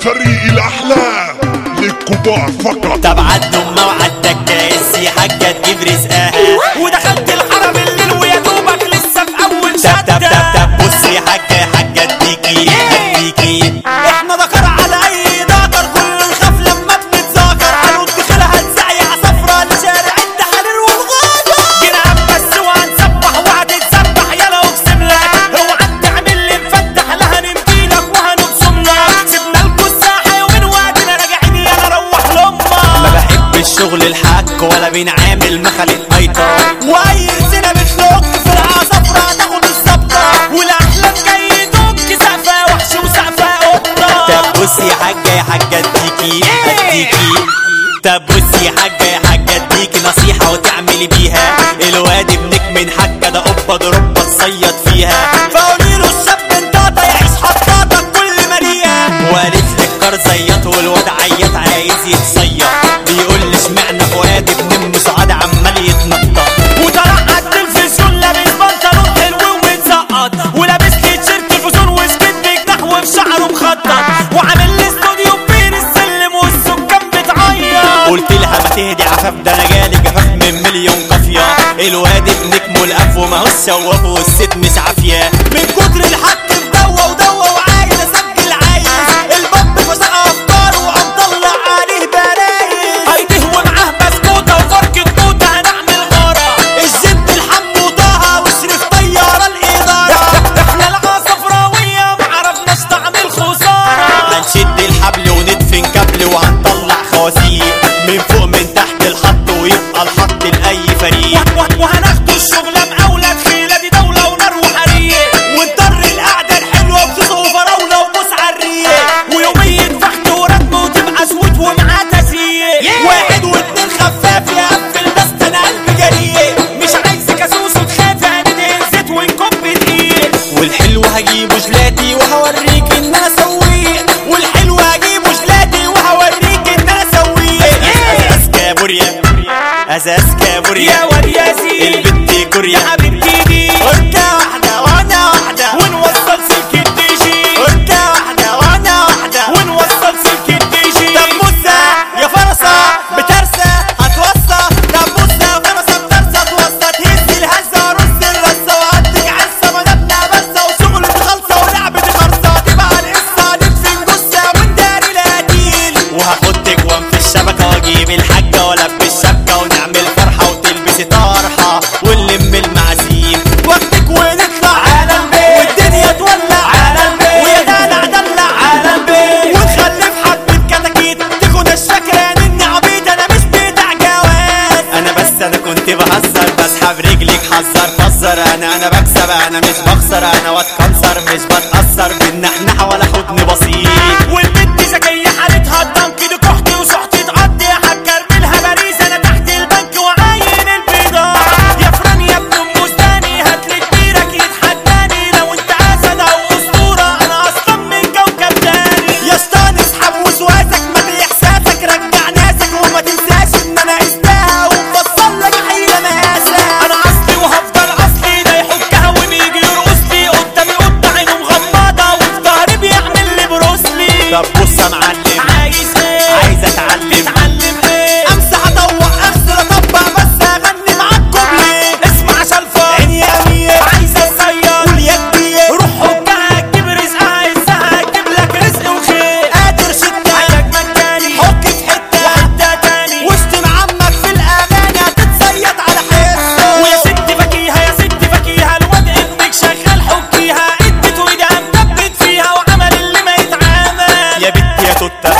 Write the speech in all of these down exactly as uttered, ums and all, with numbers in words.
فريق الأحلام للكبار فقط. طب عدوا موعدك كاسي حاجة تجيب رزقها، ودخلت الحرم الليل ويا دوبك لسه في اول طب طب شدة. طب طب بصي حاجة حاجة اديكي اديكي احنا ذكر على اي ذكر، كل نخاف لما بنتذاكر. هنرد خلها نسعي عصفرة لشارع التحرير والغابة. جينا بس وهنسبح وهتتسبح يلا اقسم لك، اوعى تعمل لي مفتح لا هنمديلك وهنبصم لك. سيبنا لكوا الساحة يومين وادينا راجعين يلا روح لامك. ما بحبش شغل الحك ولا بنعامل مخلة ايطان، واي سنة بتلوك في العصفرة تاخد الظبطة، والاحلام جاي دوك سقفة وحش وسقفة قطة. طب بصي يا حاجة يا حاجة اديكي اديكي طب بصي يا حاجة يا حاجة اديكي نصيحة وتعملي بيها. الواد ابنك من حكة ده قبة ضربة تصيد فيها، فقولي له الشاب انطاطا يعيش حطاطك كل مليان. وقالت لك كار زيط والواد عيط عايز يتصيد. بيقول لي اشمعنى فؤاد ابن ام سعاد عمال يتنطط، وطلع على التلفزيون لابس بنطلون حلو ومتسقط، ولابس لي تيشيرت الفوزون وسكت بجناح وفي شعره مخطط، وعامل لي استوديو بين السلم والسكان بتعيط. قلت لها ما تهدي عفاف ده انا جالي جفاف من مليون قافية. الواد ابنك ملقف وما هو الشواف والست مش عافية. من كتر الحق مدوى ودوى وعايز اسجل عايز الباب فسق افكاره وقام طلع عليه برايز. ايديه ومعاه بسكوته وفركه توته هنعمل غاره، الزبد الحم وطه وشريف طياره الاداره. احنا العصفراويه معرفناش طعم الخساره. هنشد الحبل وندفن كابل وهنطلع خوازيق من فوق من تحت الخط ويبقى الخط لأي فريق. وهناخدوا الشغلة مقاولة تخيلة دي دولة ونار وحريق، ونضر القعدة الحلوة بصوص وفراولة وبوس عالريق، ويومية فحت ورتم وتبقى سويت ومعاه تزييق. واحد واتنين خفاف يقفل بس انا قلبي جريء، مش عايز كاسوس وتخافي هندهن زيت ونكب دقيق. والحلو هجيبه جلاتي وهوريك ان انا سويق، والحلو هجيبه جلاتي وهوريك ان انا سويق. أزاز كابوريا أزاز كابوريا يا واد ياسين البت كوريا يا حبيبتي دي أركة واحدة وأنا واحدة ونوصل سلك الديجي. أركة واحدة وأنا واحدة ونوصل سلك الديجي. طب بصة يا فرصة بترسة هتوصى. طب بصة فرصة بترسة توصى تهز الهزة ورص الرصة وهديك عزة ونبنى بسة وشغل خلصة ولعبة خرصة. تبقى القصة ندفن جثة ونداري القتيل، وهاخدك وام في الشبكة واجيب الحاجة والبس الشبكة ونعمل فرحة وتلبسي طرحة ونلم المعازيم واخدك ونطلع على البيت والدنيا تولع على البيت، ويا دلع دلع على البيت، ونخلف حبة كتاكيت تكون الشكران اني عبيط انا مش بتاع جواز. انا بس انا كنت بهزر بسحب رجلك حذر فزر. انا انا بكسب انا مش بخسر، انا واد كنصر مش بتأثر بالنحنحة ولا حضن بسيط. والبنت ذكية حالتها الضنك دي كحتي وسحتي تقضي هتكرملها باريس انا تحت البنك وعاين البضاعة. يا فران يا ابن ام بستاني هاتلي كبيرك يتحداني، لو انت اسد او اسطورة انا اصلا من كوكب تاني. يا اسطان اسحب وسواسك مالي احساسك رجع ناسك، وما تنساش ان انا قستها ومفصل لك حيلة مقاسة. انا اصلي وهفضل اصلي، ده يحكها وبيجي يرقص لي قدامي قطة عينه مغمضة وفي ظهري بيعمل لي بروسلي. طب بص يا معلم عايز ايه؟ عايز اتعلم تتعلم ايه؟ امسح اطوع اغسل اطبق بس اغني معاك كوبليه. اسمع شلفة عيني يا امير عايز اصير قول يا كبير، روح حكها تجيب رزقها عزها تجيب لك رزق وخير. قادر شدة عايزك مجاني حك في حتة وحدة تاني، واشتم عمك في الاغاني هتتصيد على حسه. ويا ست فكيها يا ست فكيها الواد ابنك شغال حكيها، ادت وايدها مدبت فيها وعمل اللي ما يتعمل. يا بنت يا توتة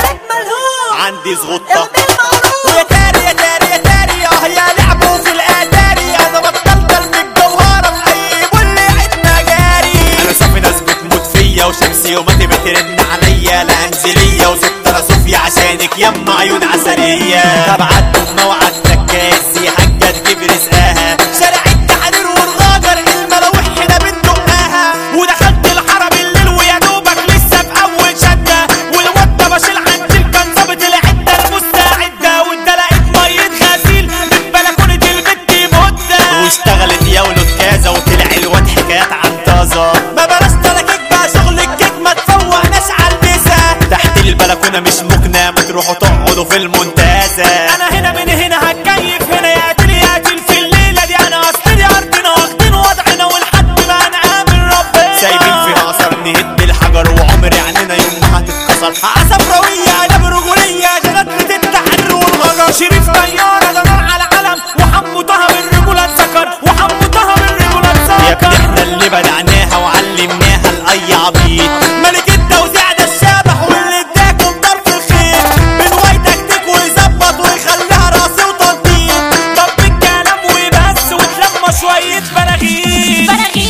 عندي زغطة. ويا تاري يا تاري يا تاري اه يا لعبوا في الاتاري، انا بطلت ارمي الجوهرة في اي بول عدنا جاري. انا صافي ناس بتموت فيا وشمسي وماتي بترن عليا لا انزلية وست انا صوفيا عشانك يما عيون عسلية. طب عدوا بموعدك كاسي حاجة تجيب رزقها، شارع التحرير والغاجر الملاوح هنا بندقها، ودخلت الحرم الليل ويا دوبك لسه في اول شدة، والواد ده بشيل عندي كان ظابط العدة المستعدة، وده لقيت مية غسيل من بلكونة البت مدة، واشتغلت يا ولد كذا وطلع الواد حكايات عن طازة. ما بلاش تلاكيك بقى شغل الكيك ما تفوقناش على المسا. تحت البلكونه مش مكنه، ما تروحوا تقعدوا في المنتزه. انا هنا من هنا هتكيف هنا، يقتل يقتل في الليله دي. انا اصل دي ارضنا واخدين وضعنا والحد ما نقابل ربنا. سايبين فيها اثر نهد الحجر وعمر عننا يوم ما هتتكسر. عصفراويه اداب رجوليه جنات التحرر والغجر. شريف طياره ده نار على علم، وحمو طه بالرجوله اتذكر، وحمو طه بالرجوله اتذكر. يا ابني احنا اللي بدعناها وعلمناها لاي عبيط. ملك التوزيع ده الشبح واللي اداكم طرف الخيط. بنواي تكتيك ويظبط ويخليها راسي وتنطيط. طب الكلام وبس وتلمى شويه بلاغيط.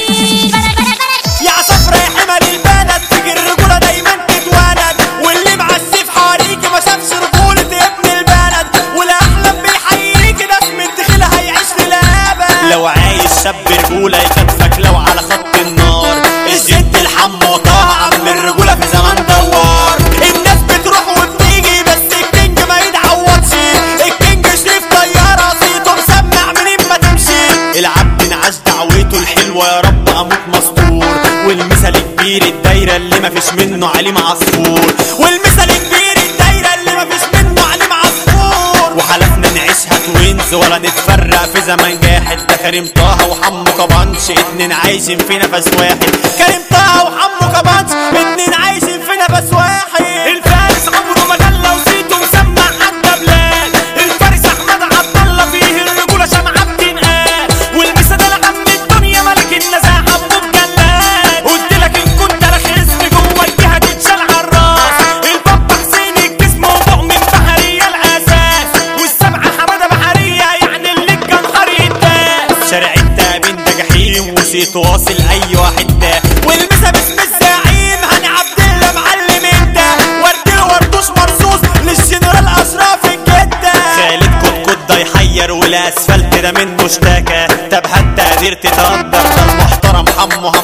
يا عصفرا يا حمل البلد، تيجي الرجوله دايما تتولد. واللي مع السيف حواليكي ما شافش رجوله ابن البلد. والاحلام بيحييكي ناس من دخيلها هيعيش للابد. لو عايز شاب رجوله يكتفك لو على خط النار. الجد الحمو طه عم الرجوله في زمان دوار. الناس بتروح وبتيجي بس الكينج ما يتعوضش. الكينج شريف طياره صيته مسمع منين ما تمشي. العبد انعاش دعوته الحلوه يا رب اموت مستور. والمثل كبير الدايره اللي ما فيش منه عليم عصفور. والمثل كبير الدايره اللي ما فيش منه عليم عصفور. وحلفنا نعيشها توينز ولا نتفرق في زمن جاحد. ده كريم طه وحمو كبانش اتنين عايشين في نفس واحد. كريم طه وحمو كبانش اتنين عايشين في نفس واحد. الفارس عمره ما جلى وصيته مسمع حتى بلاد. الفارس احمد عبد الله فيه الرجوله شمعه بتنقال. والمثل ده لعم الدنيا ملك النزاهه ابو الجلاد. قلت لك ان كنت رخيص جوه الجهه تتشال على الراس. البابا حسين الجسم ومؤمن بحريه الاساس. والسبعه حماده بحريه يعني اللي كان حري الداس. شارع التامين ده جحيم وصيته واصل اي واحد ده. والمسا باسم الزعيم هاني عبد الله معلم انت. ورد الوردوش مرصوص للجنرال اشرف الجده. خالد كتكوت ده يحير والاسفلت ده منه اشتكى. طب حتى قدرت تقدر ده المحترم حمو